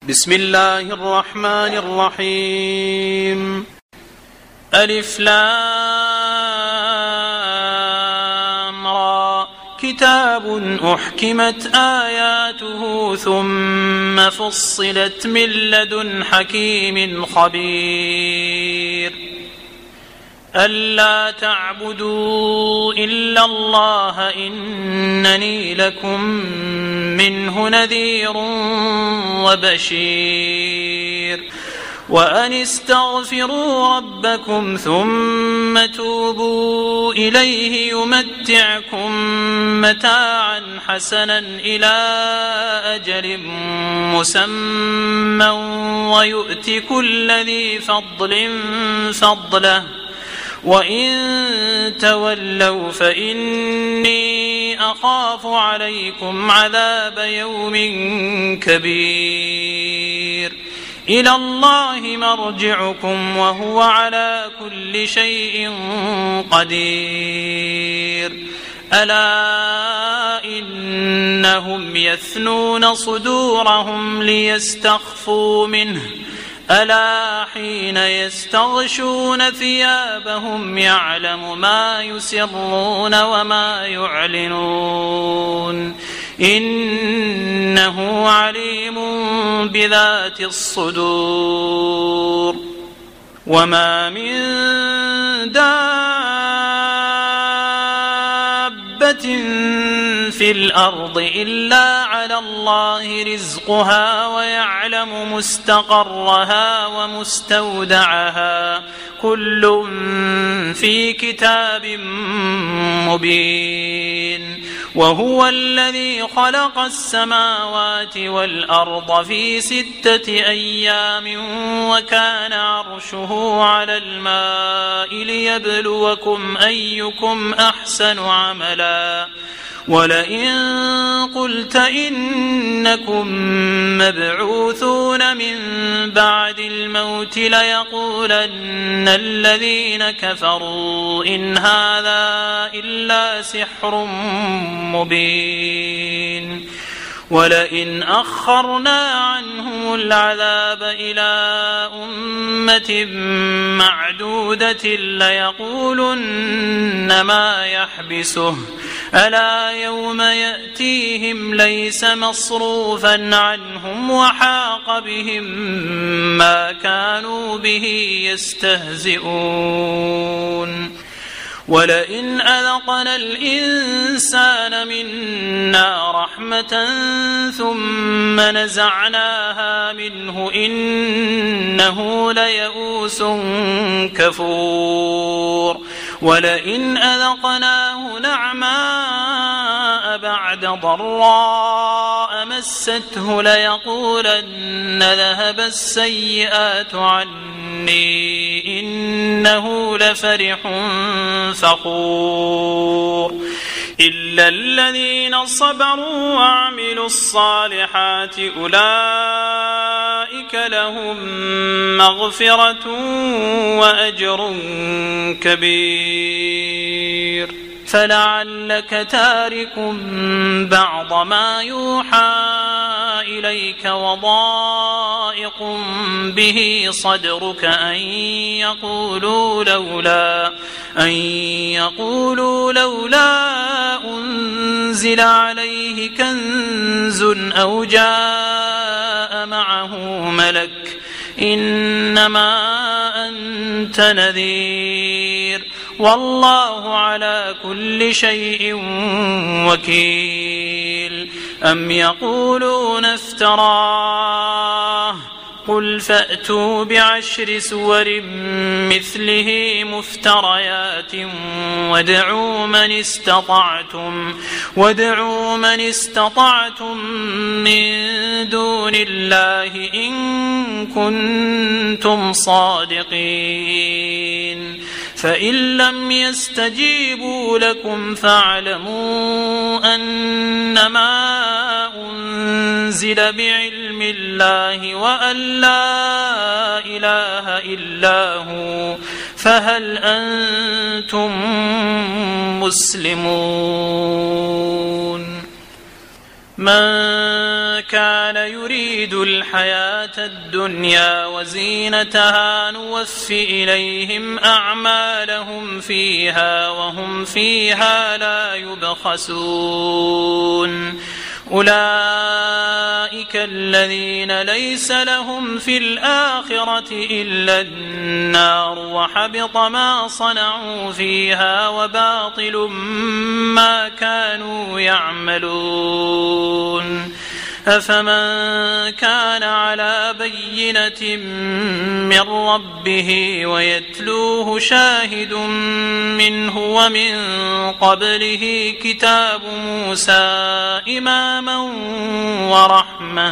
بسم الله الرحمن الرحيم. ألف لام را، كتاب أحكمت آياته ثم فصلت من لدن حكيم خبير. ألا تعبدوا إلا الله إنني لكم منه نذير وبشير. وأن استغفروا ربكم ثم توبوا إليه يمتعكم متاعا حسنا إلى أجل مسمى ويؤت كل ذي فضل فضله وإن تولوا فإني أخاف عليكم عذاب يوم كبير. إلى الله مرجعكم وهو على كل شيء قدير. ألا إنهم يثنون صدورهم ليستخفوا منه ألا حين يستغشون ثيابهم يعلم ما يسرون وما يعلنون إنه عليم بذات الصدور. وما من دابة في الأرض إلا على الله رزقها ويعلم مستقرها ومستودعها كل في كتاب مبين. وهو الذي خلق السماوات والأرض في 6 أيام وكان عرشه على الماء ليبلوكم أيكم أحسن عملا. ولئن قلت إنكم مبعوثون من بعد الموت ليقولن الذين كفروا إن هذا إلا سحر مبين. ولئن أخرنا عنهم العذاب إلى أمة معدودة ليقولن ما يحبسه ألا يوم يأتيهم ليس مصروفا عنهم وحاق بهم ما كانوا به يستهزئون. ولئن أذقنا الإنسان منا رحمة ثم نزعناها منه إنه ليئوس كفور. ولئن أذقناه نعماء بعد ضراء مسته ليقولن ذهب السيئات عني إنه لفرح فخور. إلا الذين صبروا وعملوا الصالحات أولئك لهم مغفرة وأجر كبير. فلعلك تارك بعض ما يوحى إليك وضائق به صدرك أن يقولوا لولا أنزل عليه كنز أو جاء معه ملك إنما أنت نذير والله على كل شيء وكيل. أم يقولون افتراه قل فأتوا ب10 سور مثله مفتريات وادعوا من استطعتم من دون الله إن كنتم صادقين. فإن لم يستجيبوا لكم فاعلموا أنما أنزل بعلم الله وأن لا إله إلا هو فهل أنتم مسلمون؟ من كان يريد الحياة الدنيا وزينتها نوف إليهم أعمالهم فيها وهم فيها لا يبخسون أولئك الذين ليس لهم في الآخرة إلا النار وحبط ما صنعوا فيها وباطل ما كانوا يعملون أفمن كان على بينة من ربه ويتلوه شاهد منه ومن قبله كتاب موسى إماما ورحمة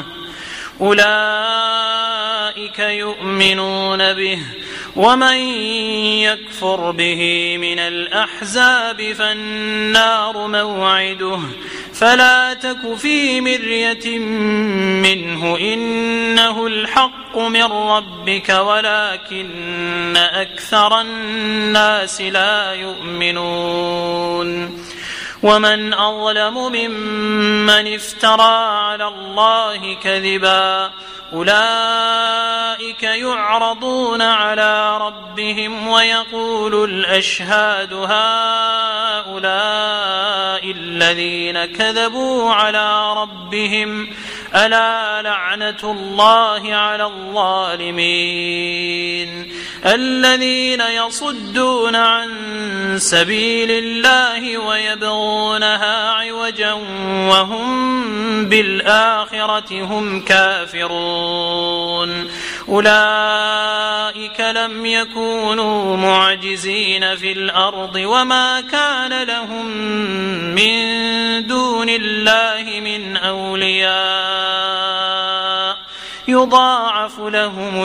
أولئك يؤمنون به ومن يكفر به من الأحزاب فالنار موعده فلا تك في مرية منه إنه الحق من ربك ولكن أكثر الناس لا يؤمنون ومن أظلم ممن افترى على الله كذبا أولئك يعرضون على ربهم ويقول الأشهاد هؤلاء الذين كذبوا على ربهم ألا لعنة الله على الظالمين الذين يصدون عن سبيل الله ويبغونها عوجا وهم بالآخرة هم كافرون أولئك لم يكونوا معجزين في الأرض وما كان لهم من دون الله من أولياء يضاعف لهم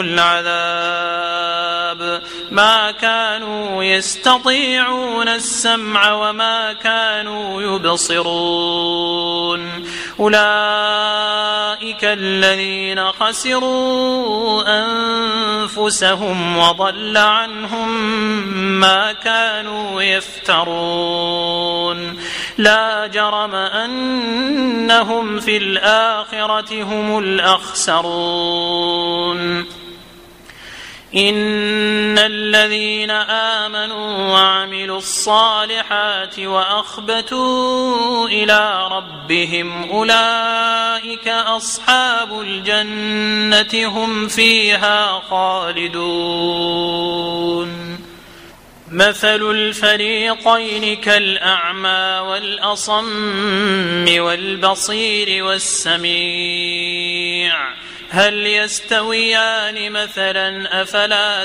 العذاب ما كانوا يستطيعون السمع وما كانوا يبصرون أولئك الذين خسروا أنفسهم وضل عنهم ما كانوا يفترون لا جرم أنهم في الآخرة هم الأخسرون إن الذين آمنوا وعملوا الصالحات وأخبتوا إلى ربهم أولئك أصحاب الجنة هم فيها خالدون مثل الفريقين كالأعمى والأصم والبصير والسميع هل يستويان مثلا أفلا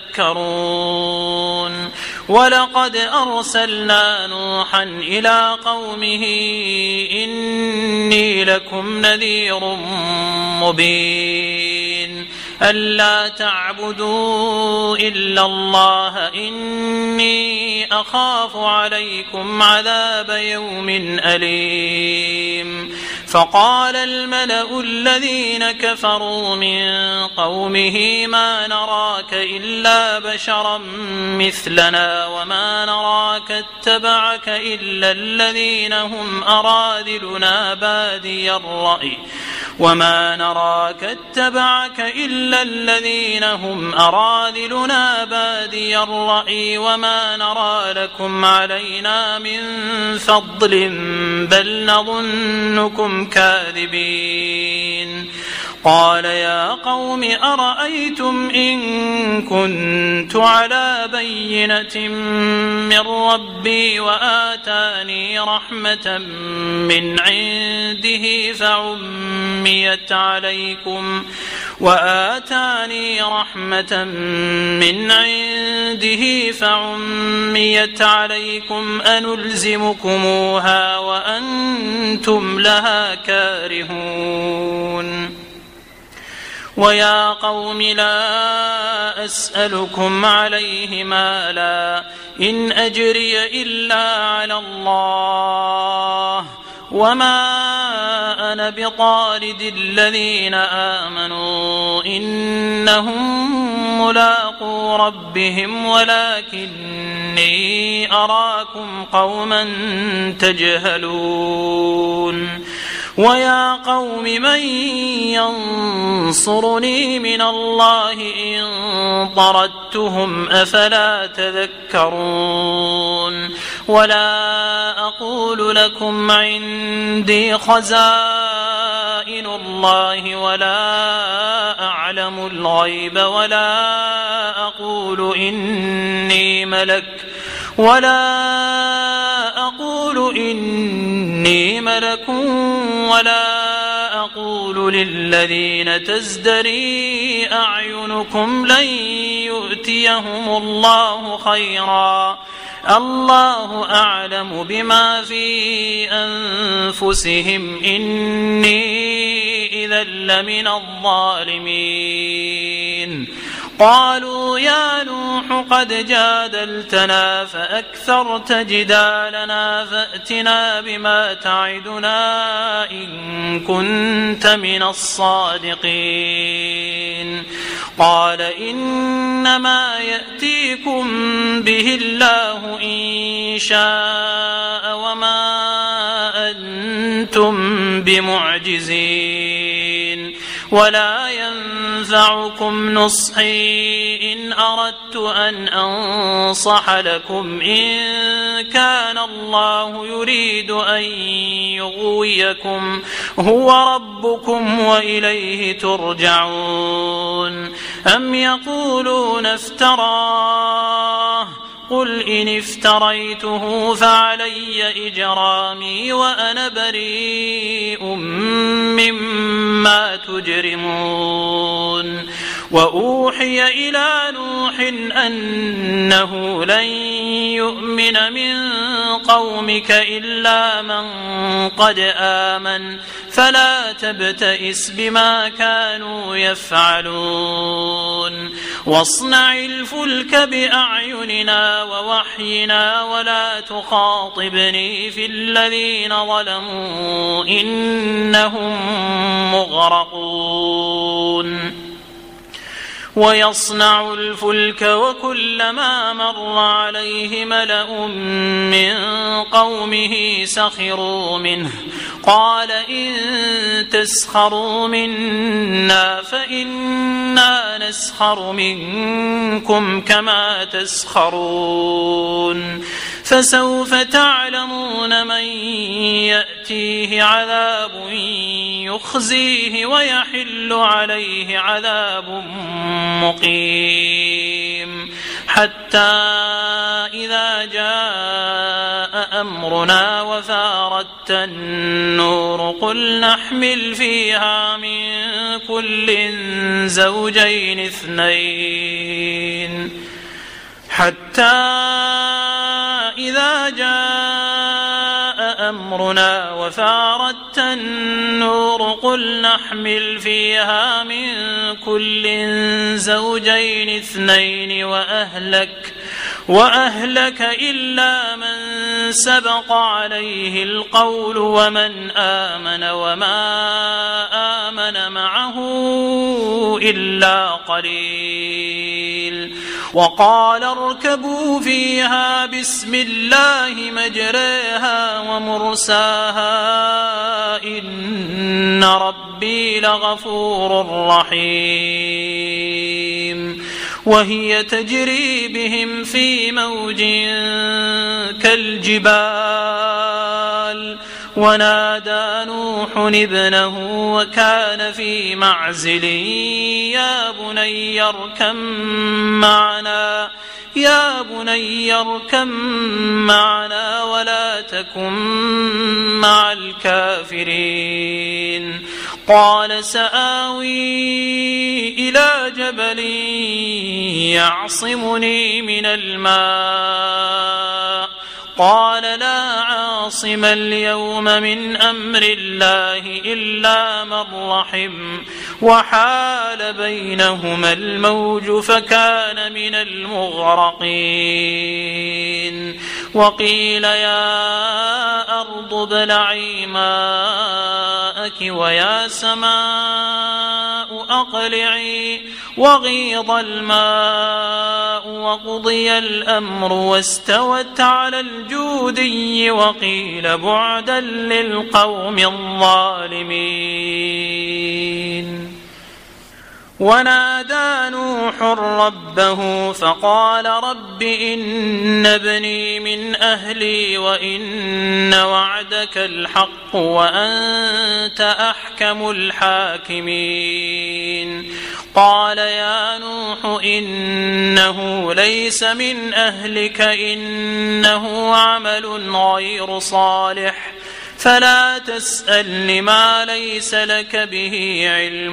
تذكرون ولقد أرسلنا نوحا إلى قومه إني لكم نذير مبين ألا تعبدوا إلا الله إني أخاف عليكم عذاب يوم أليم فقال الملأ الذين كفروا من قومه ما نراك إلا بشرا مثلنا وما نراك اتبعك إلا الذين هم أراذلنا بادي الرأي وما نراك اتبعك إلا الذين هم أراذلنا بادي الرأي وما نرى لكم علينا من فضل بل نظنكم كاذبين قال يا قوم أرأيتم إن كنت على بينة من ربي وآتاني رحمة من عنده فعميت عليكم أنلزمكموها وأنتم لها كارهون ويا قوم لا أسألكم عليه مالا إن أجري إلا على الله وما أنا بطارد الذين آمنوا إنهم ملاقو ربهم ولكني أراكم قوما تجهلون ويا قوم من ينصرني من الله إن طردتهم أفلا تذكرون ولا أقول لكم عندي خزائن الله ولا أعلم الغيب ولا أقول إني ملك ولا أقول للذين تزدري أعينكم لن يؤتيهم الله خيرا الله أعلم بما في أنفسهم إني إذا لمن الظالمين قالوا يا نوح قد جادلتنا فأكثرت جدالنا فأتنا بما تعدنا إن كنت من الصادقين قال إنما يأتيكم به الله إن شاء وما أنتم بمعجزين ولا ينفعكم نصحي إن أردت أن أنصح لكم إن كان الله يريد أن يغويكم هو ربكم وإليه ترجعون أم يقولون افتراه قل إن افتريته فعلي إجرامي وأنا بريء مما تجرمون وأوحي إلى نوح أنه لن يؤمن من قومك إلا من قد آمن فلا تبتئس بما كانوا يفعلون واصنع الفلك بأعيننا ووحينا ولا تخاطبني في الذين ظلموا إنهم مغرقون ويصنع الفلك وكلما مر عليه ملأ من قومه سخروا منه قال إن تسخروا منا فإنا نسخر منكم كما تسخرون فسوف تعلمون من يأتيه عذاب يخزيه ويحل عليه عذاب مقيم حتى إذا جاء أمرنا وفارت النور قل نحمل فيها من كل زوجين اثنين حتى إذا جاء أمرنا وفارت النور قل نحمل فيها من كل زوجين اثنين وأهلك إلا من سبق عليه القول ومن آمن وما آمن معه إلا قليل وقال اركبوا فيها بسم الله مجريها ومرساها إن ربي لغفور رحيم وهي تجري بهم في موج كالجبال ونادى نوح ابنه وكان في معزل يا بني اركم معنا ولا تكن مع الكافرين قال سآوي إلى جبل يعصمني من الماء قال لا عاصم اليوم من أمر الله إلا من رحم وحال بينهما الموج فكان من المغرقين وقيل يا أرض ابلعي ماءك ويا سماء أقلعي وغيض الماء وقضي الأمر واستوت على الجودي وقيل بعدا للقوم الظالمين. ونادى نوح ربه فقال رب إن ابني من أهلي وإن وعدك الحق وأنت أحكم الحاكمين. قال يا نوح إنه ليس من أهلك إنه عمل غير صالح فلا تسألني ما ليس لك به علم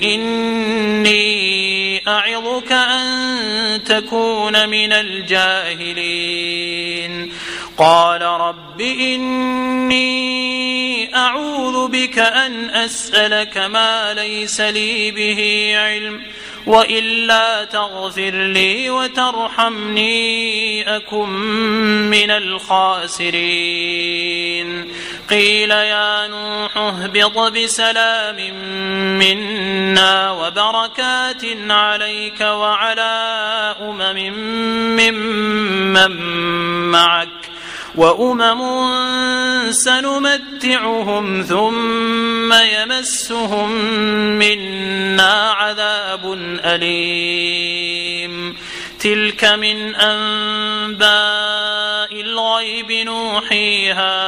إني أعظك أن تكون من الجاهلين. قال رب إني أعوذ بك أن أسألك ما ليس لي به علم وإلا تغفر لي وترحمني أكن من الخاسرين. قيل يا نوح اهبط بسلام منا وبركات عليك وعلى ممن معك وأمم سنمتعهم ثم يمسهم منا عذاب أليم. تلك من أنباء الغيب نوحيها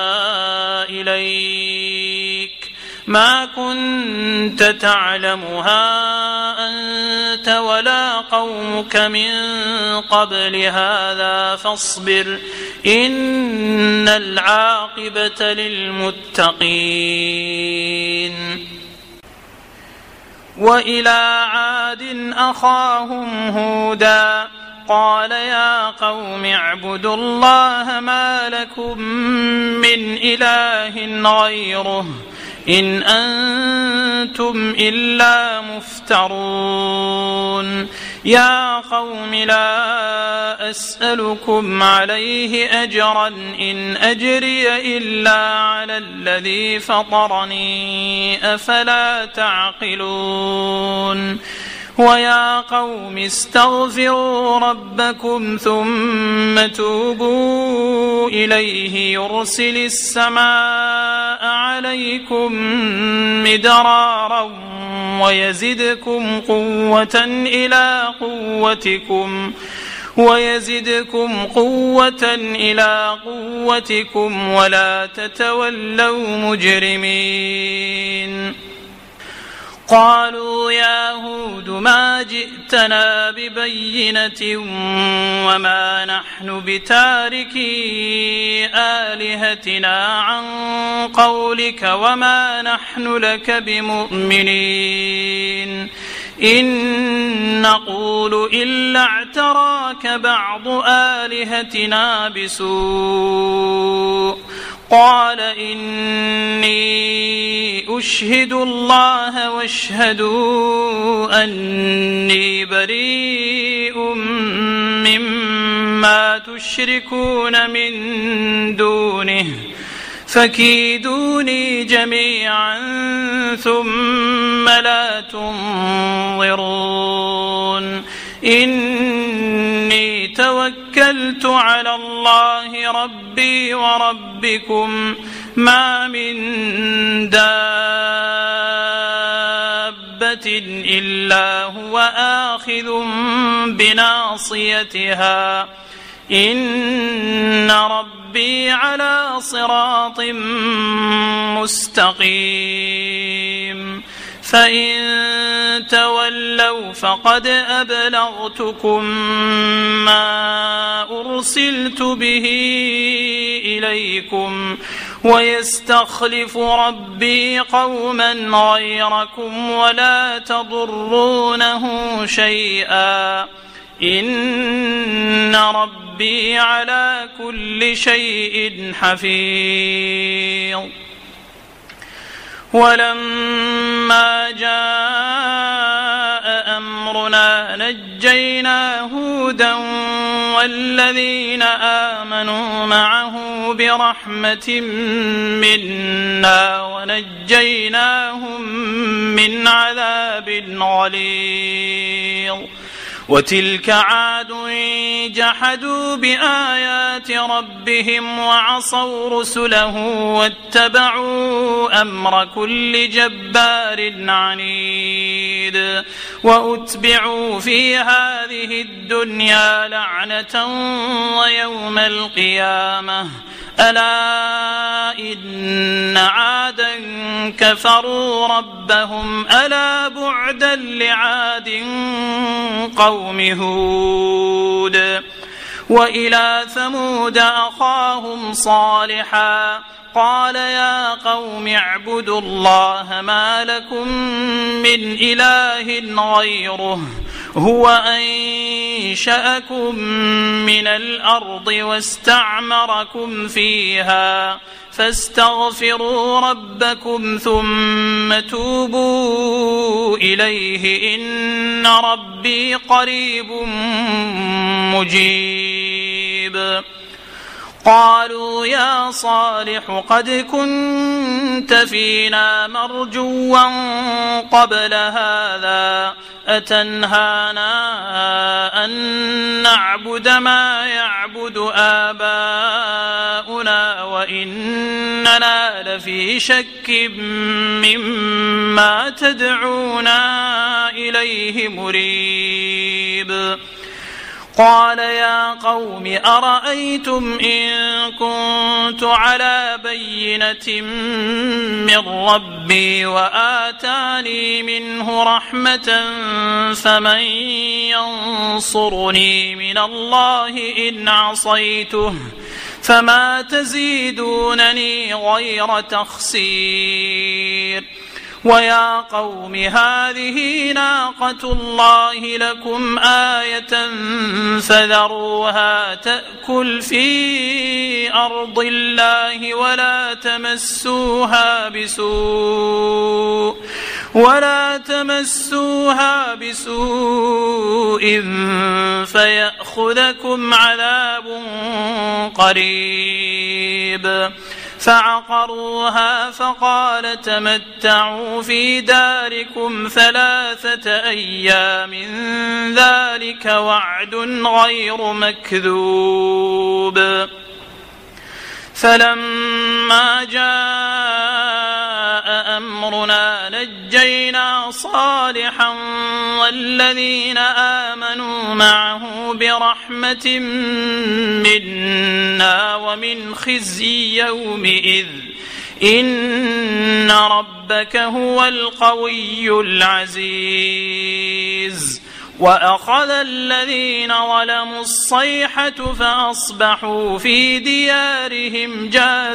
إليك ما كنت تعلمها أنت ولا قومك من قبل هذا فاصبر إن العاقبة للمتقين. وإلى عاد أخاهم هودا قال يا قوم اعبدوا الله ما لكم من إله غيره إن أنتم إلا مفترون. يا قوم لا أسألكم عليه أجرا إن أجري إلا على الذي فطرني أفلا تعقلون. ويا قوم استغفروا ربكم ثم توبوا إليه يرسل السماء عليكم مدرارا ويزدكم قوة إلى قوتكم ولا تتولوا مجرمين. قالوا يا هود ما جئتنا ببينة وما نحن بتاركي آلهتنا عن قولك وما نحن لك بمؤمنين إن نقول إلا اعتراك بعض آلهتنا بسوء. قال إني أشهد الله واشهدوا أني بريء مما تشركون من دونه فكيدوني جميعا ثم لا تنظرون. إني توكلت على الله ربي وربكم ما من دابة إلا هو آخذ بناصيتها إن ربي على صراط مستقيم. فإن تولوا فقد أبلغتكم ما أرسلت به إليكم ويستخلف ربي قوما غيركم ولا تضرونه شيئا إن ربي على كل شيء حفيظ. ولما جاء أمرنا نجينا هودا والذين آمنوا معه برحمة منا ونجيناهم من عذاب غليظ. وتلك عاد جحدوا بآيات ربهم وعصوا رسله واتبعوا أمر كل جبار عنيد وأتبعوا في هذه الدنيا لعنة ويوم القيامة ألا إن عادا كفروا ربهم ألا بعدا لعاد قوم هود وإلى ثمود أخاهم صالحا قال يا قوم اعبدوا الله ما لكم من إله غيره هو أنشأكم من الأرض واستعمركم فيها فاستغفروا ربكم ثم توبوا إليه إن ربي قريب مجيب قالوا يا صالح قد كنت فينا مرجوا قبل هذا أتنهانا أن نعبد ما يعبد آباؤنا وإننا لفي شك مما تدعونا إليه مريب قال يا قوم أرأيتم إن كنت على بينة من ربي وآتاني منه رحمة فمن ينصرني من الله إن عصيته فما تزيدونني غير تخسير ويا قوم هذه ناقة الله لكم آية فذروها تأكل في أرض الله ولا تمسوها بسوء فيأخذكم عذاب قريب فعقروها فقال تمتعوا في داركم 3 أيام ذلك وعد غير مكذوب فلما جاء أمرنا نجينا صالحا والذين آمنوا معه برحمة منا ومن خزي يومئذ إن ربك هو القوي العزيز وأخذ الذين ظلموا الصيحة فأصبحوا في ديارهم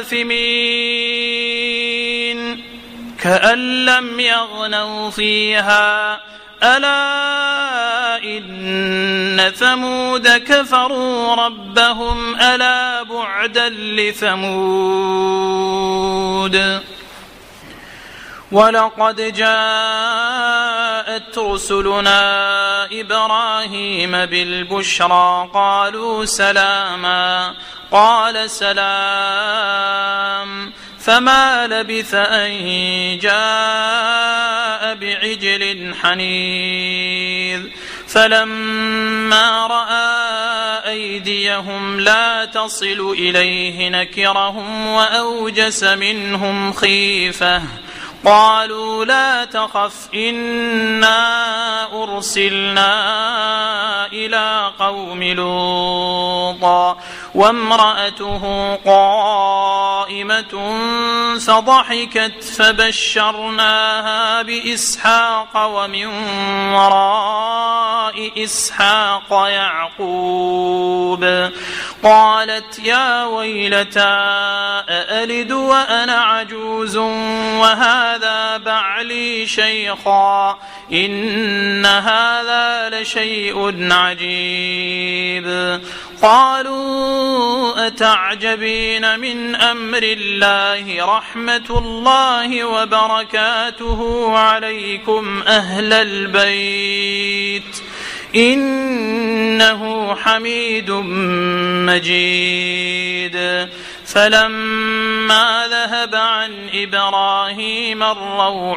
جاثمين كأن لم يغنوا فيها ألا إن ثمود كفروا ربهم ألا بعدا لثمود ولقد جاءت رسلنا إبراهيم بالبشرى قالوا سلاما قال سلام فما لبث أن جاء بعجل حنيذ فلما رأى أيديهم لا تصل إليه نكرهم وأوجس منهم خيفة قالوا لا تخف إنا أرسلنا إلى قوم لوط وامرأته قائمة فضحكت فبشرناها بإسحاق ومن وراء إسحاق يعقوب قالت يا ويلتى أألد وأنا عجوز وهذا بعلي شيخا إن هذا لشيء عجيب قالوا أتعجبين من أمر الله رحمة الله وبركاته عليكم أهل البيت إنه حميد مجيد فلما ذهب عن إبراهيم الروع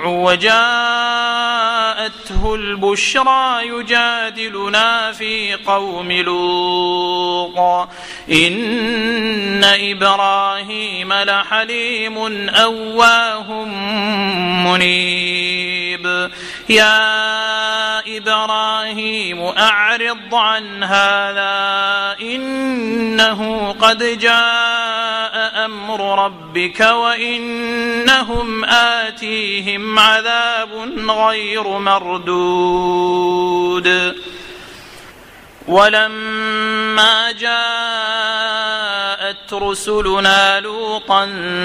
وجاءته البشرى يجادلنا في قوم لوط إن إبراهيم لحليم أواه منيب يا إبراهيم أعرض عن هذا إنه قد جاء أمر ربك وإنهم آتيهم عذاب غير مردود ولما جاءت رسلنا لوطا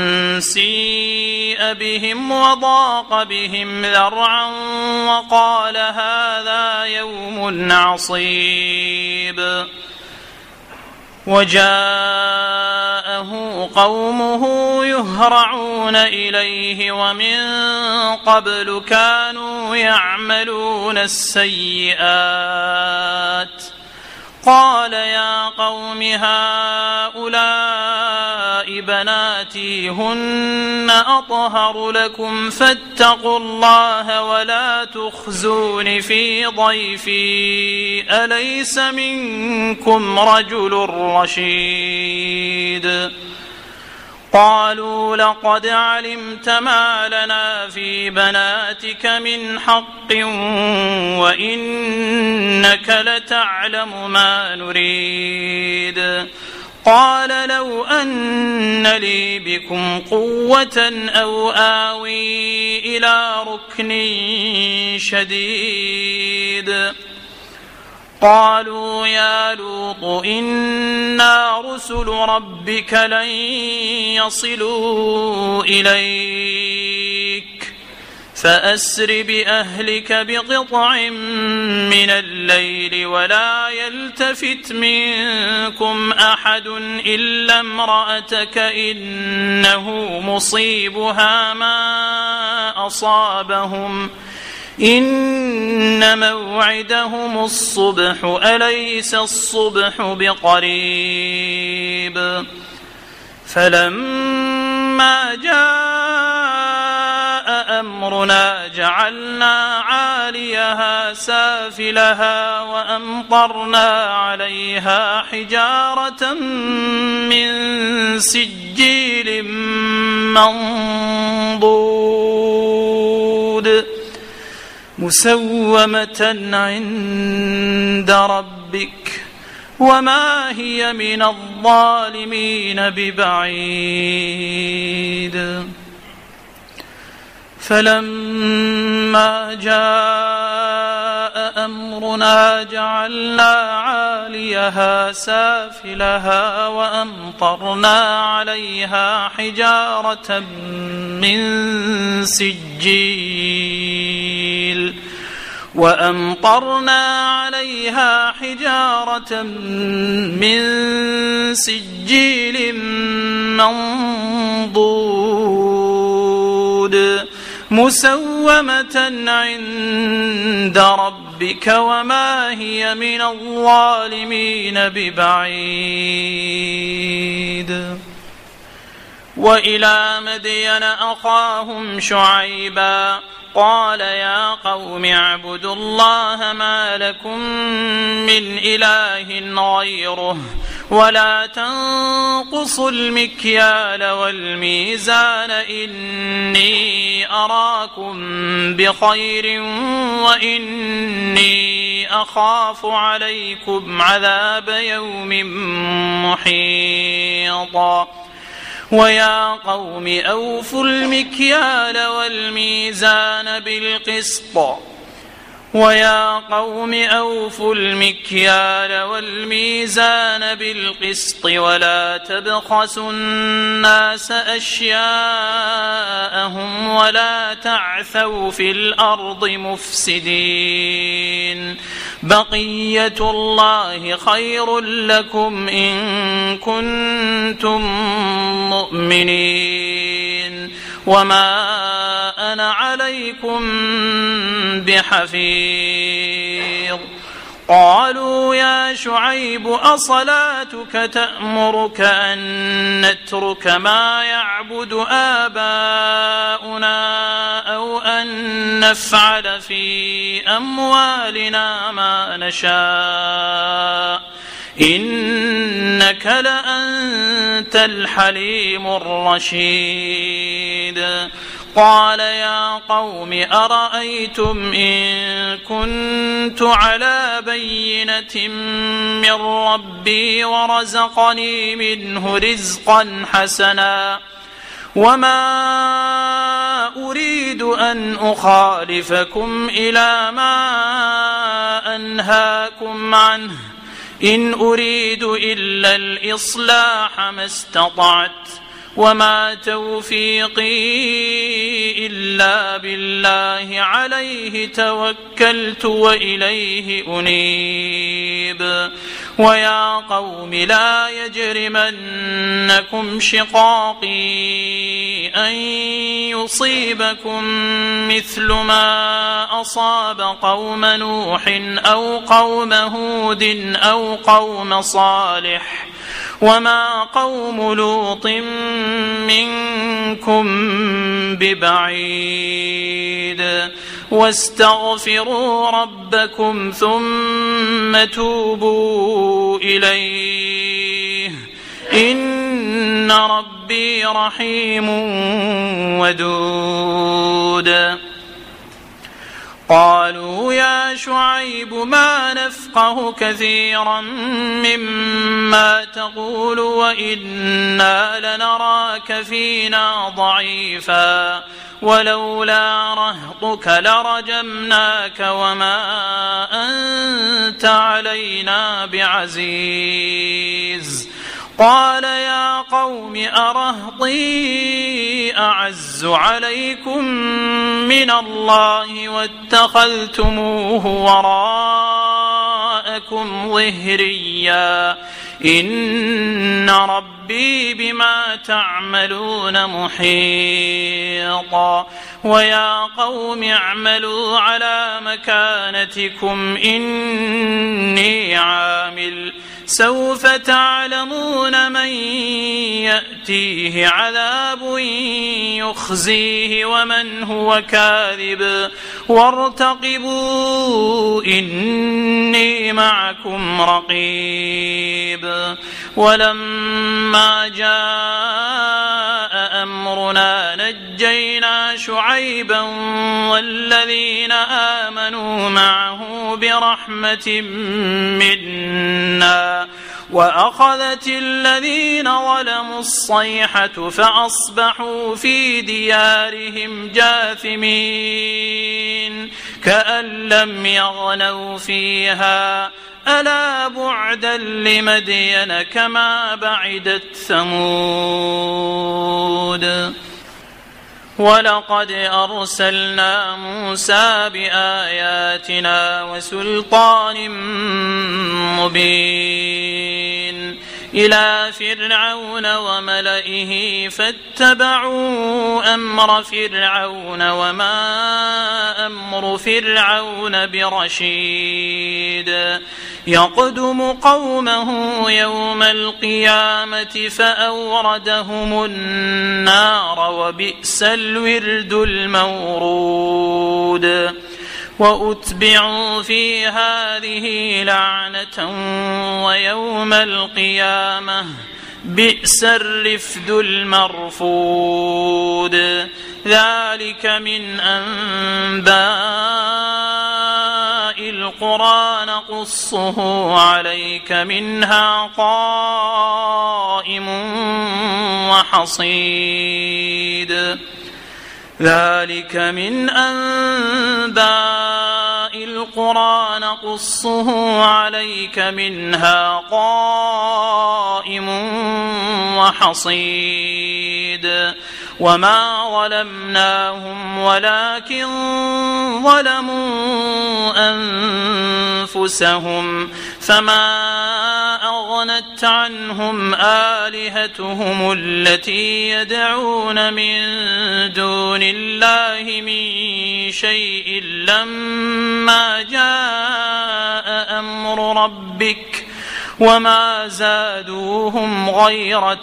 سيء بهم وضاق بهم ذرعا وقال هذا يوم عصيب وجاءه قومه يهرعون إليه ومن قبل كانوا يعملون السيئات قال يا قوم هؤلاء بناتي هن أطهر لكم فاتقوا الله ولا تخزون في ضيفي أليس منكم رجل رشيد قالوا لقد علمت ما لنا في بناتك من حق وإنك لتعلم ما نريد قال لو أن لي بكم قوة أو آوي إلى ركن شديد قالوا يا لوط إنا رسل ربك لن يصلوا إليك فأسر بأهلك بقطع من الليل ولا يلتفت منكم أحد إلا امرأتك إنه مصيبها ما أصابهم إن موعدهم الصبح أليس الصبح بقريب فلما جاء أمرنا جعلنا عاليها سافلها وأمطرنا عليها حجارة من سجيل منضود مسومة عند ربك وما هي من الظالمين ببعيد فلما جاء أمرنا جعلنا عاليها سافلها وأمطرنا عليها حجارة من سجيل منضود مسومة عند ربك وما هي من الظالمين ببعيد وإلى مدين أخاهم شعيبا قال يا قوم اعبدوا الله ما لكم من إله غيره ولا تنقصوا المكيال والميزان إني أراكم بخير وإني أخاف عليكم عذاب يوم محيط ويا قوم أوفوا المكيال والميزان بالقسط ولا تبخسوا الناس أشياءهم ولا تعثوا في الأرض مفسدين بقية الله خير لكم إن كنتم مؤمنين وما أنا عليكم بحفيظ قالوا يا شعيب أصلاتك تأمرك أن نترك ما يعبد آباؤنا أو أن نفعل في أموالنا ما نشاء إنك لأنت الحليم الرشيد قال يا قوم أرأيتم إن كنت على بينة من ربي ورزقني منه رزقا حسنا وما أريد أن أخالفكم إلى ما أنهاكم عنه إن أريد إلا الإصلاح ما استطعت وما توفيقي إلا بالله عليه توكلت وإليه أنيب ويا قوم لا يجرمنكم شقاقي أن يصيبكم مثل ما أصاب قوم نوح أو قوم هود أو قوم صالح وما قوم لوط منكم ببعيد واستغفروا ربكم ثم توبوا إليه إن ربي رحيم ودود قالوا يا شعيب ما نفقه كثيرا مما تقول وإنا لنراك فينا ضعيفا ولولا رهطك لرجمناك وما أنت علينا بعزيز قال يا قوم أرهطي أعز عليكم من الله واتخذتموه وراءكم ظهريا إن ربي بما تعملون محيط ويا قوم اعملوا على مكانتكم إني عامل سوف تعلمون من يأتيه عذاب يخزيه ومن هو كاذب وارتقبوا إني معكم رقيب ولما جاء أمرنا نجينا شعيبا والذين آمنوا معه برحمة منا وأخذت الذين ظلموا الصيحة فأصبحوا في ديارهم جاثمين كأن لم يغنوا فيها ألا بعدا لمدين كما بعدت ثمود ولقد أرسلنا موسى بآياتنا وسلطان مبين إلى فرعون وملئه فاتبعوا أمر فرعون وما أمر فرعون برشيد يقدم قومه يوم القيامة فأوردهم النار وبئس الورد المورود وأتبعوا في هذه لعنة ويوم القيامة بئس الرفد المرفود ذلك من أنباء القرى نقصه عليك منها قائم وحصيد ذلك من أنباء القرى نقصه عليك منها قائم وحصيد وما ظلمناهم ولكن ظلموا أنفسهم فما أغنت عنهم آلهتهم التي يدعون من دون الله من شيء لما جاء أمر ربك وما زادوهم غير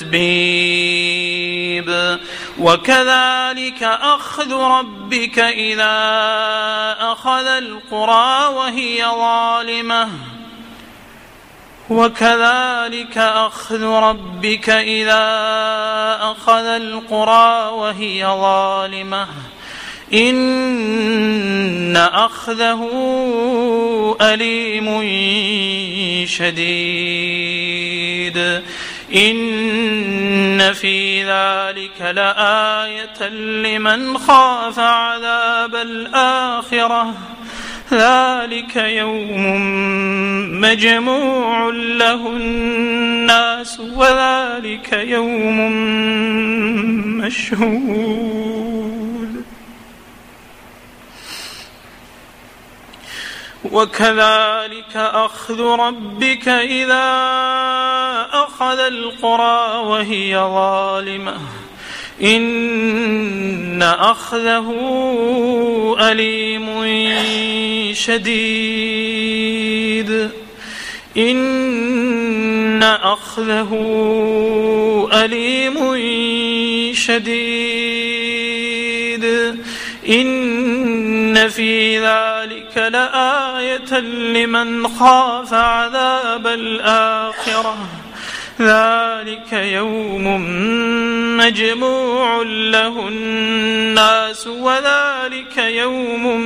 تتبيب وكذلك أخذ ربك إذا أخذ القرى وهي ظالمة وكذلك أخذ ربك إذا أخذ القرى وهي ظالمة إن أخذه أليم شديد إن في ذلك لآية لمن خاف عذاب الآخرة ذلك يوم مجموع له الناس وذلك يوم مشهود وكذلك أخذ ربك إذا أخذ القرى وهي ظالمة إن أخذه أليم شديد إن أخذه أليم شديد إن في ذلك لآية لمن خاف عذاب الآخرة ذلك يوم مجموع له الناس وذلك يوم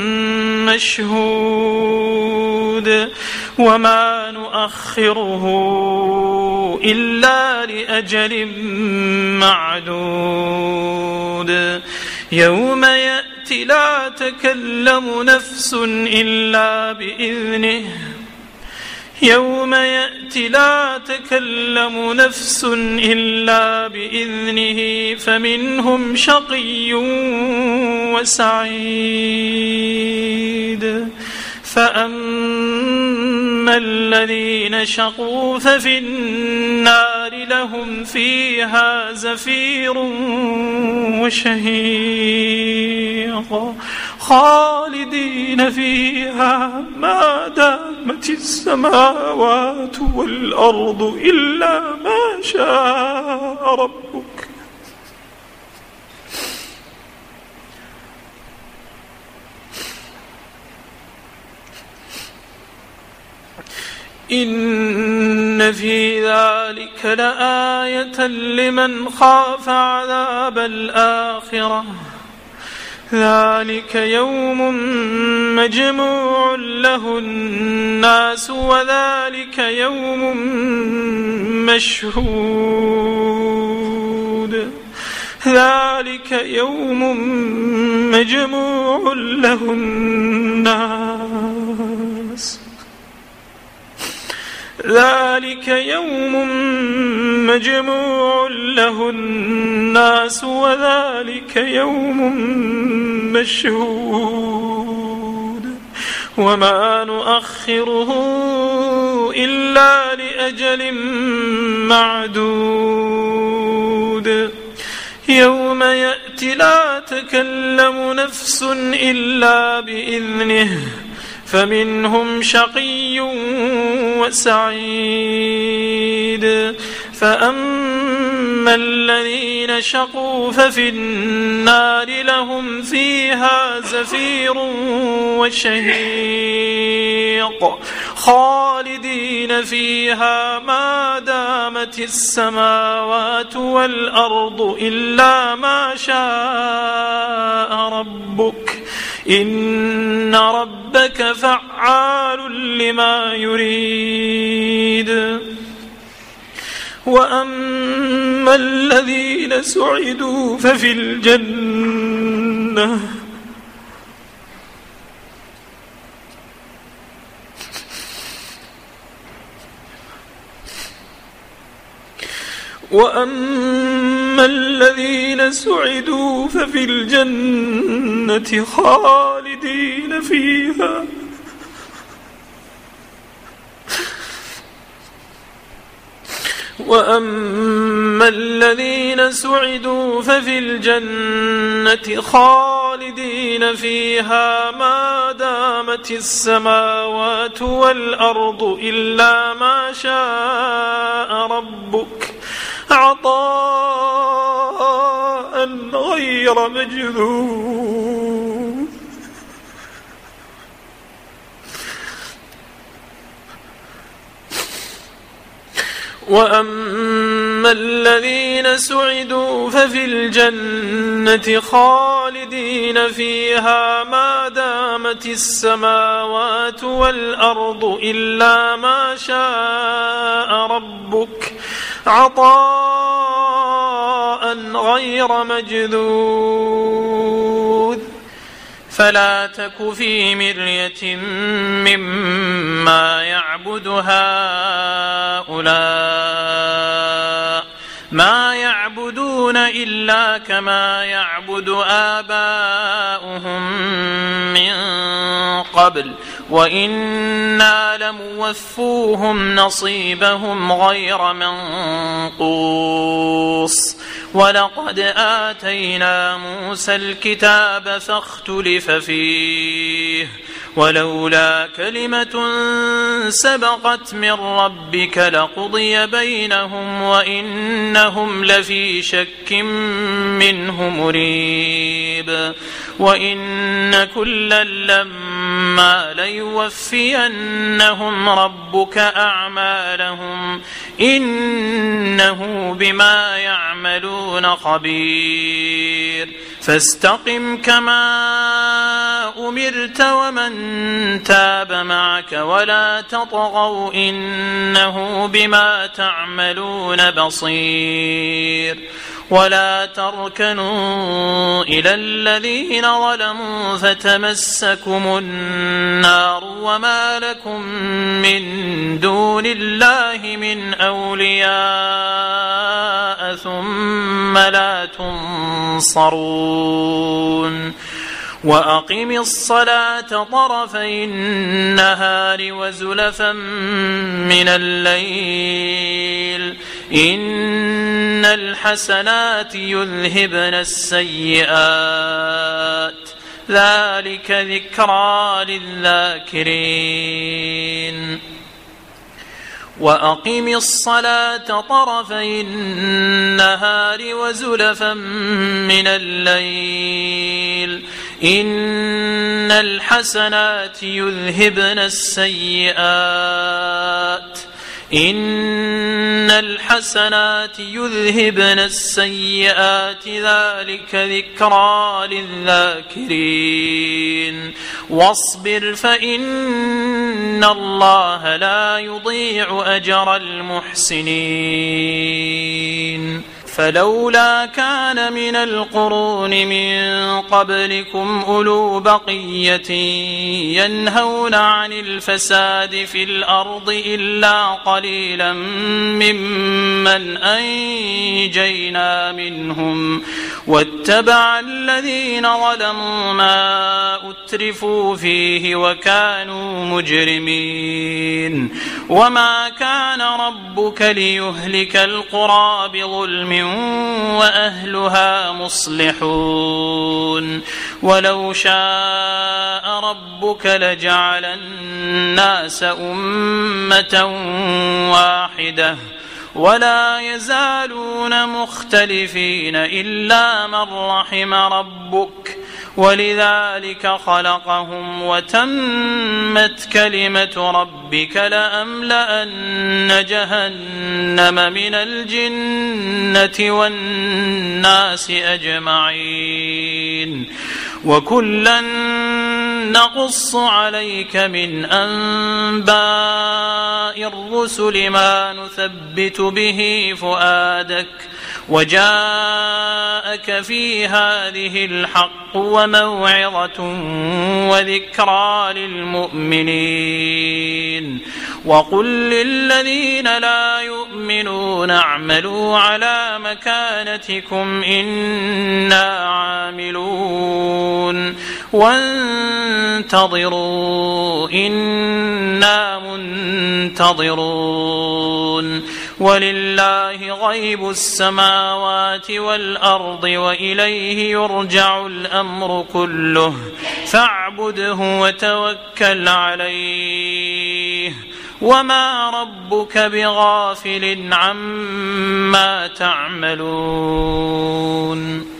مشهود وما نؤخره إلا لأجل معدود يوم يأتي لا تكلم نفس إلا بإذنه يوم يأتي لا تكلم نفس إلا بإذنه فمنهم شقي وسعيد فأما الذين شقوا ففي النار لهم فيها زفير وشهيق خالدين فيها ما دامت السماوات والأرض إلا ما شاء ربك إن في ذلك لآية لمن خاف عذاب الآخرة ذلك يوم مجموع له الناس وذلك يوم مشهود ذلك يوم مجموع له الناس ذلك يوم مجموع له الناس وذلك يوم مشهود وما نؤخره إلا لأجل معدود يوم يأتي لا تكلم نفس إلا بإذنه فمنهم شقي وسعيد فأما الذين شقوا ففي النار لهم فيها زفير وشهيق خالدين فيها ما دامت السماوات والأرض إلا ما شاء ربك إن ربك فعال لما يريد وأما الذين سعدوا ففي الجنة وأما الذين سعدوا ففي الجنة خالدين فيها وأما الذين سعدوا ففي الجنة خالدين خالدين فيها ما دامت السماوات والأرض إلا ما شاء ربك عطاء غير مجذوذ. وأما الذين سعدوا ففي الجنة خالدين فيها ما دامت السماوات والأرض إلا ما شاء ربك عطاء غير مجذوذ. فلا تك في مرية مما يعبد هؤلاء ما يعبدون إلا كما يعبد آباؤهم من قبل وإنا لموفوهم نصيبهم غير منقوص. ولقد آتينا موسى الكتاب فاختلف فيه ولولا كلمة سبقت من ربك لقضي بينهم وإنهم لفي شك منه مريب. وإن كلا لما ليوفينهم ربك أعمالهم إنه بما يعملون خبير. فاستقم كما أمرت ومن تاب معك ولا تطغوا إنه بما تعملون بصير. ولا تركنوا إلى الذين ظلموا فتمسكم النار وما لكم من دون الله من أولياء ثم لا تنصرون. وأقم الصلاة طرفي النهار وزلفا من الليل إن الحسنات يذهبن السيئات ذلك ذكرى للذاكرين. وأقم الصلاة طرفي النهار وزلفا من الليل إن الحسنات يذهبن السيئات ذلك ذكرى للذاكرين. واصبر فإن الله لا يضيع أجر المحسنين. فلولا كان من القرون من قبلكم أولو بقية ينهون عن الفساد في الأرض إلا قليلا ممن أنجينا منهم واتبع الذين ظلموا ما أترفوا فيه وكانوا مجرمين. وما كان ربك ليهلك القرى بظلم وأهلها مصلحون. ولو شاء ربك لجعل الناس أمة واحدة ولا يزالون مختلفين إلا من رحم ربك ولذلك خلقهم وتمت كلمة ربك لأملأن جهنم من الجنة والناس أجمعين. وكلا نقص عليك من أنباء الرسل ما نثبت به فؤادك وجاءك في هذه الحق وموعظة وذكرى للمؤمنين. وقل للذين لا يؤمنون اعملوا على مكانتكم إنا عاملون وانتظروا إنا منتظرون. ولله غيب السماوات والأرض وإليه يرجع الأمر كله فاعبده وتوكل عليه وما ربك بغافل عما تعملون